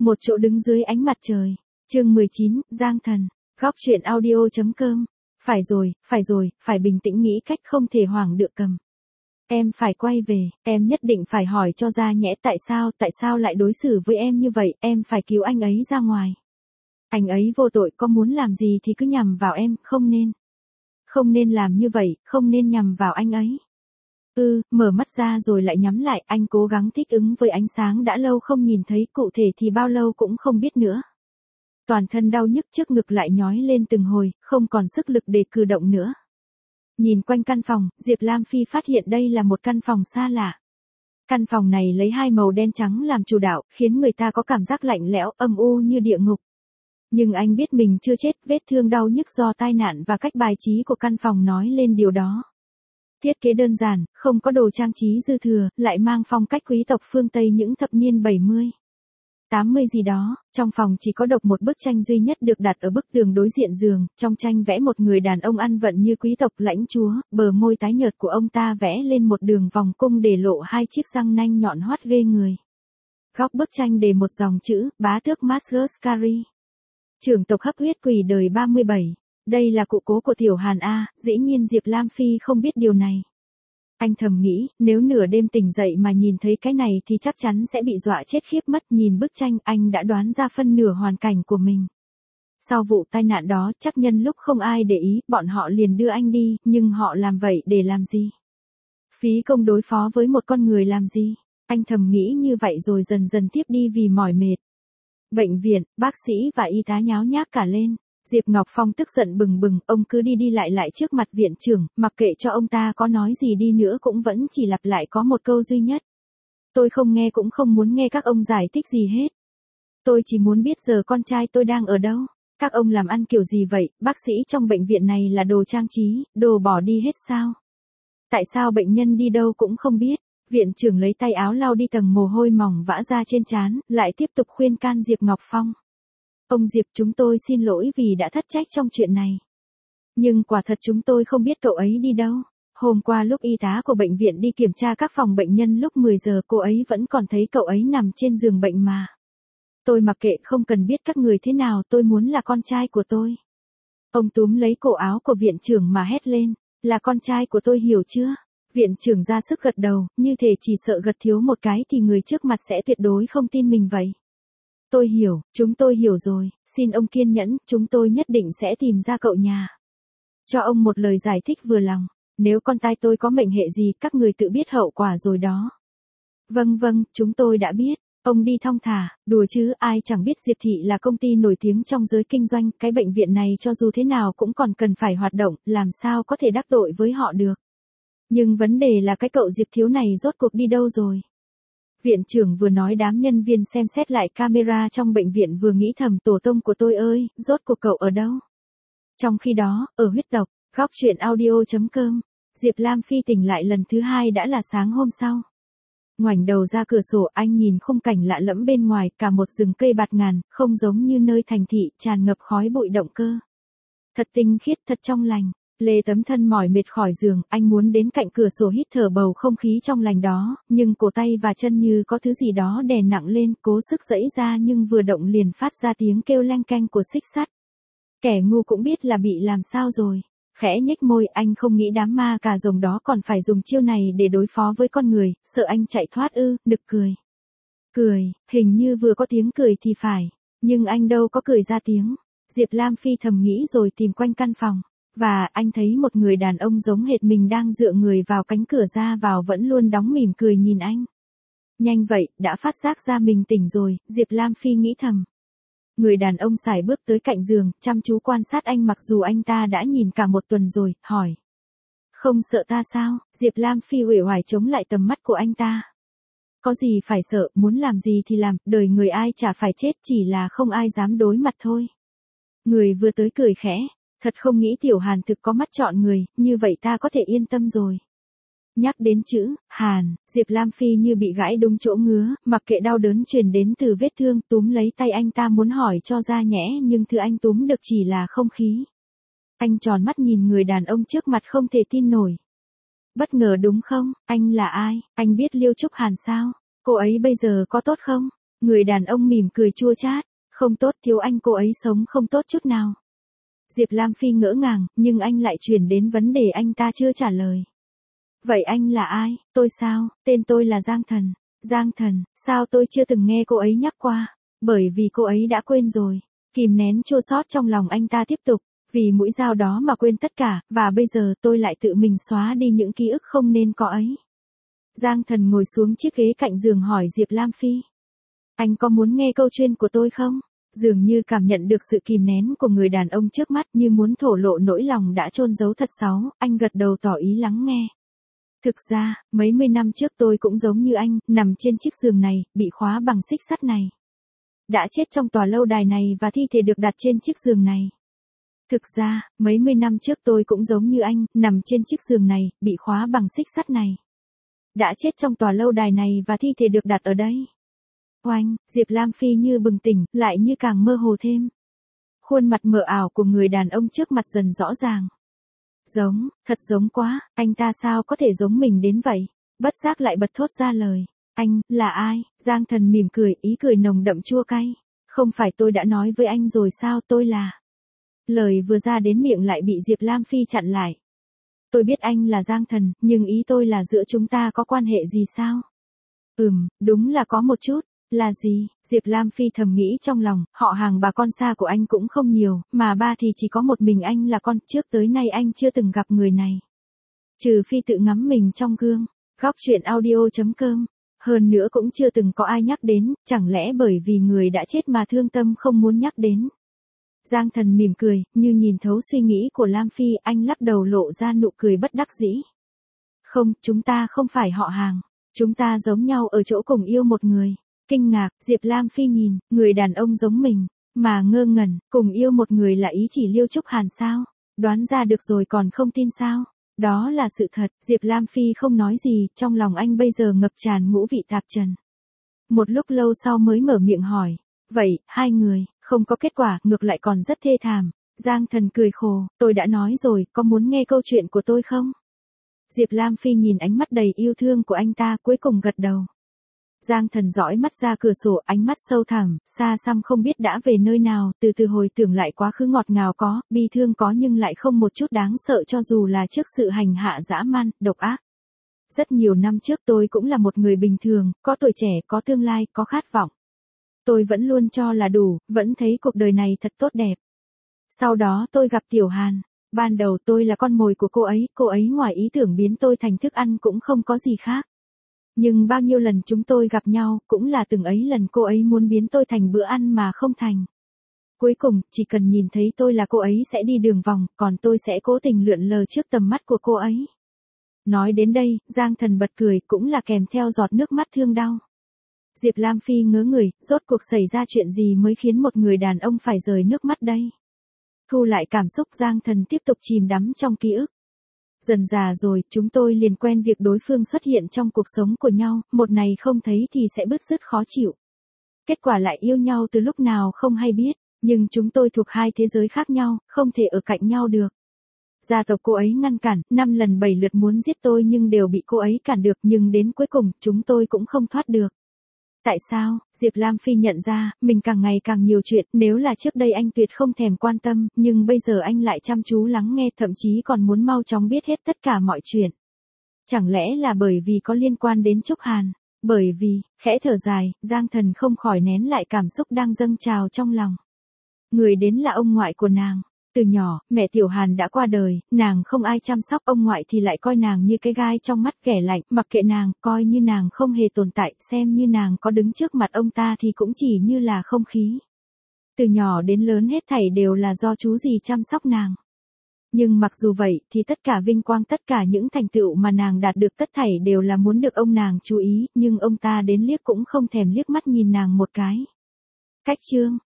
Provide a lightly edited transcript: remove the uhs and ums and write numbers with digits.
Một chỗ đứng dưới ánh mặt trời. Chương 19, Giang Thần. Góc truyện audio.com. Phải rồi, phải bình tĩnh nghĩ cách không thể hoảng được cầm. Em phải quay về, em nhất định phải hỏi cho ra nhẽ tại sao lại đối xử với em như vậy, em phải cứu anh ấy ra ngoài. Anh ấy vô tội, có muốn làm gì thì cứ nhằm vào em, không nên. Không nên làm như vậy, không nên nhằm vào anh ấy. Mở mắt ra rồi lại nhắm lại, anh cố gắng thích ứng với ánh sáng đã lâu không nhìn thấy, cụ thể thì bao lâu cũng không biết nữa. Toàn thân đau nhức trước ngực lại nhói lên từng hồi, không còn sức lực để cử động nữa. Nhìn quanh căn phòng, Diệp Lam Phi phát hiện đây là một căn phòng xa lạ. Căn phòng này lấy hai màu đen trắng làm chủ đạo, khiến người ta có cảm giác lạnh lẽo, âm u như địa ngục. Nhưng anh biết mình chưa chết, vết thương đau nhức do tai nạn và cách bài trí của căn phòng nói lên điều đó. Thiết kế đơn giản, không có đồ trang trí dư thừa, lại mang phong cách quý tộc phương Tây những thập niên 70. 80 gì đó, trong phòng chỉ có độc một bức tranh duy nhất được đặt ở bức tường đối diện giường, trong tranh vẽ một người đàn ông ăn vận như quý tộc lãnh chúa, bờ môi tái nhợt của ông ta vẽ lên một đường vòng cung để lộ hai chiếc răng nanh nhọn hoắt ghê người. Góc bức tranh đề một dòng chữ, bá tước Marcus Carey. Trưởng tộc hấp huyết quỷ đời 37. Đây là cụ cố của Tiểu Hàn A, dĩ nhiên Diệp Lam Phi không biết điều này. Anh thầm nghĩ, nếu nửa đêm tỉnh dậy mà nhìn thấy cái này thì chắc chắn sẽ bị dọa chết khiếp mất. Nhìn bức tranh anh đã đoán ra phân nửa hoàn cảnh của mình. Sau vụ tai nạn đó chắc nhân lúc không ai để ý, bọn họ liền đưa anh đi, nhưng họ làm vậy để làm gì? Phí công đối phó với một con người làm gì? Anh thầm nghĩ như vậy rồi dần dần tiếp đi vì mỏi mệt. Bệnh viện, bác sĩ và y tá nháo nhác cả lên. Diệp Ngọc Phong tức giận bừng bừng, ông cứ đi lại trước mặt viện trưởng, mặc kệ cho ông ta có nói gì đi nữa cũng vẫn chỉ lặp lại có một câu duy nhất. Tôi không nghe cũng không muốn nghe các ông giải thích gì hết. Tôi chỉ muốn biết giờ con trai tôi đang ở đâu. Các ông làm ăn kiểu gì vậy, bác sĩ trong bệnh viện này là đồ trang trí, đồ bỏ đi hết sao? Tại sao bệnh nhân đi đâu cũng không biết? Viện trưởng lấy tay áo lau đi tầng mồ hôi mỏng vã ra trên trán, lại tiếp tục khuyên can Diệp Ngọc Phong. Ông Diệp, chúng tôi xin lỗi vì đã thất trách trong chuyện này. Nhưng quả thật chúng tôi không biết cậu ấy đi đâu. Hôm qua lúc y tá của bệnh viện đi kiểm tra các phòng bệnh nhân lúc 10 giờ cô ấy vẫn còn thấy cậu ấy nằm trên giường bệnh mà. Tôi mặc kệ, không cần biết các người thế nào, tôi muốn là con trai của tôi. Ông túm lấy cổ áo của viện trưởng mà hét lên, là con trai của tôi, hiểu chưa? Viện trưởng ra sức gật đầu, như thể chỉ sợ gật thiếu một cái thì người trước mặt sẽ tuyệt đối không tin mình vậy. Tôi hiểu, chúng tôi hiểu rồi, xin ông kiên nhẫn, chúng tôi nhất định sẽ tìm ra cậu nhà. Cho ông một lời giải thích vừa lòng, nếu con trai tôi có mệnh hệ gì các người tự biết hậu quả rồi đó. Vâng, chúng tôi đã biết, ông đi thong thả, đùa chứ ai chẳng biết Diệp Thị là công ty nổi tiếng trong giới kinh doanh, cái bệnh viện này cho dù thế nào cũng còn cần phải hoạt động, làm sao có thể đắc tội với họ được. Nhưng vấn đề là cái cậu Diệp thiếu này rốt cuộc đi đâu rồi. Viện trưởng vừa nói đám nhân viên xem xét lại camera trong bệnh viện vừa nghĩ thầm, tổ tông của tôi ơi, rốt cuộc cậu ở đâu? Trong khi đó, ở huyết tộc, góc truyện audio.com, Diệp Lam Phi tỉnh lại lần thứ hai đã là sáng hôm sau. Ngoảnh đầu ra cửa sổ anh nhìn khung cảnh lạ lẫm bên ngoài, cả một rừng cây bạt ngàn, không giống như nơi thành thị, tràn ngập khói bụi động cơ. Thật tinh khiết, thật trong lành. Lê tấm thân mỏi mệt khỏi giường, anh muốn đến cạnh cửa sổ hít thở bầu không khí trong lành đó, nhưng cổ tay và chân như có thứ gì đó đè nặng lên, cố sức giãy ra nhưng vừa động liền phát ra tiếng kêu leng keng của xích sắt. Kẻ ngu cũng biết là bị làm sao rồi. Khẽ nhếch môi, anh không nghĩ đám ma cà rồng đó còn phải dùng chiêu này để đối phó với con người, sợ anh chạy thoát nực cười. Cười, hình như vừa có tiếng cười thì phải, nhưng anh đâu có cười ra tiếng. Diệp Lam Phi thầm nghĩ rồi tìm quanh căn phòng. Và anh thấy một người đàn ông giống hệt mình đang dựa người vào cánh cửa ra vào vẫn luôn đóng mỉm cười nhìn anh. Nhanh vậy, đã phát giác ra mình tỉnh rồi, Diệp Lam Phi nghĩ thầm. Người đàn ông sải bước tới cạnh giường, chăm chú quan sát anh mặc dù anh ta đã nhìn cả một tuần rồi, hỏi. Không sợ ta sao? Diệp Lam Phi uể oải chống lại tầm mắt của anh ta. Có gì phải sợ, muốn làm gì thì làm, đời người ai chả phải chết, chỉ là không ai dám đối mặt thôi. Người vừa tới cười khẽ. Thật không nghĩ Tiểu Hàn thực có mắt chọn người, như vậy ta có thể yên tâm rồi. Nhắc đến chữ Hàn, Diệp Lam Phi như bị gãi đúng chỗ ngứa, mặc kệ đau đớn truyền đến từ vết thương, túm lấy tay anh ta muốn hỏi cho ra nhẽ, nhưng thứ anh túm được chỉ là không khí. Anh tròn mắt nhìn người đàn ông trước mặt không thể tin nổi. Bất ngờ đúng không? Anh là ai? Anh biết Liêu Trúc Hàn sao? Cô ấy bây giờ có tốt không? Người đàn ông mỉm cười chua chát, không tốt, thiếu anh cô ấy sống không tốt chút nào. Diệp Lam Phi ngỡ ngàng, nhưng anh lại chuyển đến vấn đề anh ta chưa trả lời. Vậy anh là ai? Tôi sao? Tên tôi là Giang Thần. Giang Thần, sao tôi chưa từng nghe cô ấy nhắc qua? Bởi vì cô ấy đã quên rồi. Kìm nén chua xót trong lòng anh ta tiếp tục, vì mũi dao đó mà quên tất cả, và bây giờ tôi lại tự mình xóa đi những ký ức không nên có ấy. Giang Thần ngồi xuống chiếc ghế cạnh giường hỏi Diệp Lam Phi. Anh có muốn nghe câu chuyện của tôi không? Dường như cảm nhận được sự kìm nén của người đàn ông trước mắt như muốn thổ lộ nỗi lòng đã chôn giấu thật sáu, anh gật đầu tỏ ý lắng nghe. Thực ra, mấy mươi năm trước tôi cũng giống như anh, nằm trên chiếc giường này, bị khóa bằng xích sắt này. Đã chết trong tòa lâu đài này và thi thể được đặt trên chiếc giường này. Thực ra, mấy mươi năm trước tôi cũng giống như anh, nằm trên chiếc giường này, bị khóa bằng xích sắt này. Đã chết trong tòa lâu đài này và thi thể được đặt ở đây. Oanh, Diệp Lam Phi như bừng tỉnh, lại như càng mơ hồ thêm. Khuôn mặt mờ ảo của người đàn ông trước mặt dần rõ ràng. Giống, thật giống quá, anh ta sao có thể giống mình đến vậy? Bất giác lại bật thốt ra lời. Anh, là ai? Giang Thần mỉm cười, ý cười nồng đậm chua cay. Không phải tôi đã nói với anh rồi sao, tôi là... Lời vừa ra đến miệng lại bị Diệp Lam Phi chặn lại. Tôi biết anh là Giang Thần, nhưng ý tôi là giữa chúng ta có quan hệ gì sao? Đúng là có một chút. Là gì? Diệp Lam Phi thầm nghĩ trong lòng, họ hàng bà con xa của anh cũng không nhiều, mà ba thì chỉ có một mình anh là con, trước tới nay anh chưa từng gặp người này. Trừ phi tự ngắm mình trong gương. Góc truyện audio.com. Hơn nữa cũng chưa từng có ai nhắc đến, chẳng lẽ bởi vì người đã chết mà thương tâm không muốn nhắc đến. Giang Thần mỉm cười, như nhìn thấu suy nghĩ của Lam Phi, anh lắc đầu lộ ra nụ cười bất đắc dĩ. Không, chúng ta không phải họ hàng. Chúng ta giống nhau ở chỗ cùng yêu một người. Kinh ngạc, Diệp Lam Phi nhìn, người đàn ông giống mình, mà ngơ ngẩn, cùng yêu một người là ý chỉ Liêu Trúc Hàn sao? Đoán ra được rồi còn không tin sao? Đó là sự thật, Diệp Lam Phi không nói gì, trong lòng anh bây giờ ngập tràn ngũ vị tạp trần. Một lúc lâu sau mới mở miệng hỏi, vậy, hai người, không có kết quả, ngược lại còn rất thê thảm. Giang Thần cười khổ, tôi đã nói rồi, có muốn nghe câu chuyện của tôi không? Diệp Lam Phi nhìn ánh mắt đầy yêu thương của anh ta, cuối cùng gật đầu. Giang Thần dõi mắt ra cửa sổ, ánh mắt sâu thẳm, xa xăm không biết đã về nơi nào, từ từ hồi tưởng lại quá khứ ngọt ngào có, bi thương có nhưng lại không một chút đáng sợ cho dù là trước sự hành hạ dã man, độc ác. Rất nhiều năm trước tôi cũng là một người bình thường, có tuổi trẻ, có tương lai, có khát vọng. Tôi vẫn luôn cho là đủ, vẫn thấy cuộc đời này thật tốt đẹp. Sau đó tôi gặp Tiểu Hàn. Ban đầu tôi là con mồi của cô ấy ngoài ý tưởng biến tôi thành thức ăn cũng không có gì khác. Nhưng bao nhiêu lần chúng tôi gặp nhau, cũng là từng ấy lần cô ấy muốn biến tôi thành bữa ăn mà không thành. Cuối cùng, chỉ cần nhìn thấy tôi là cô ấy sẽ đi đường vòng, còn tôi sẽ cố tình lượn lờ trước tầm mắt của cô ấy. Nói đến đây, Giang Thần bật cười, cũng là kèm theo giọt nước mắt thương đau. Diệp Lam Phi ngớ người, rốt cuộc xảy ra chuyện gì mới khiến một người đàn ông phải rơi nước mắt đây? Thu lại cảm xúc, Giang Thần tiếp tục chìm đắm trong ký ức. Dần dà rồi, chúng tôi liền quen việc đối phương xuất hiện trong cuộc sống của nhau, một ngày không thấy thì sẽ bứt rứt khó chịu. Kết quả lại yêu nhau từ lúc nào không hay biết, nhưng chúng tôi thuộc hai thế giới khác nhau, không thể ở cạnh nhau được. Gia tộc cô ấy ngăn cản, 5 lần 7 lượt muốn giết tôi nhưng đều bị cô ấy cản được, nhưng đến cuối cùng, chúng tôi cũng không thoát được. Tại sao? Diệp Lam Phi nhận ra, mình càng ngày càng nhiều chuyện, nếu là trước đây anh tuyệt không thèm quan tâm, nhưng bây giờ anh lại chăm chú lắng nghe, thậm chí còn muốn mau chóng biết hết tất cả mọi chuyện. Chẳng lẽ là bởi vì có liên quan đến Trúc Hàn? Bởi vì, khẽ thở dài, Giang Thần không khỏi nén lại cảm xúc đang dâng trào trong lòng. Người đến là ông ngoại của nàng. Từ nhỏ, mẹ Tiểu Hàn đã qua đời, nàng không ai chăm sóc, ông ngoại thì lại coi nàng như cái gai trong mắt kẻ lạnh, mặc kệ nàng, coi như nàng không hề tồn tại, xem như nàng có đứng trước mặt ông ta thì cũng chỉ như là không khí. Từ nhỏ đến lớn hết thảy đều là do chú dì chăm sóc nàng. Nhưng mặc dù vậy, thì tất cả vinh quang, tất cả những thành tựu mà nàng đạt được tất thảy đều là muốn được ông nàng chú ý, nhưng ông ta đến liếc cũng không thèm liếc mắt nhìn nàng một cái. Cách chương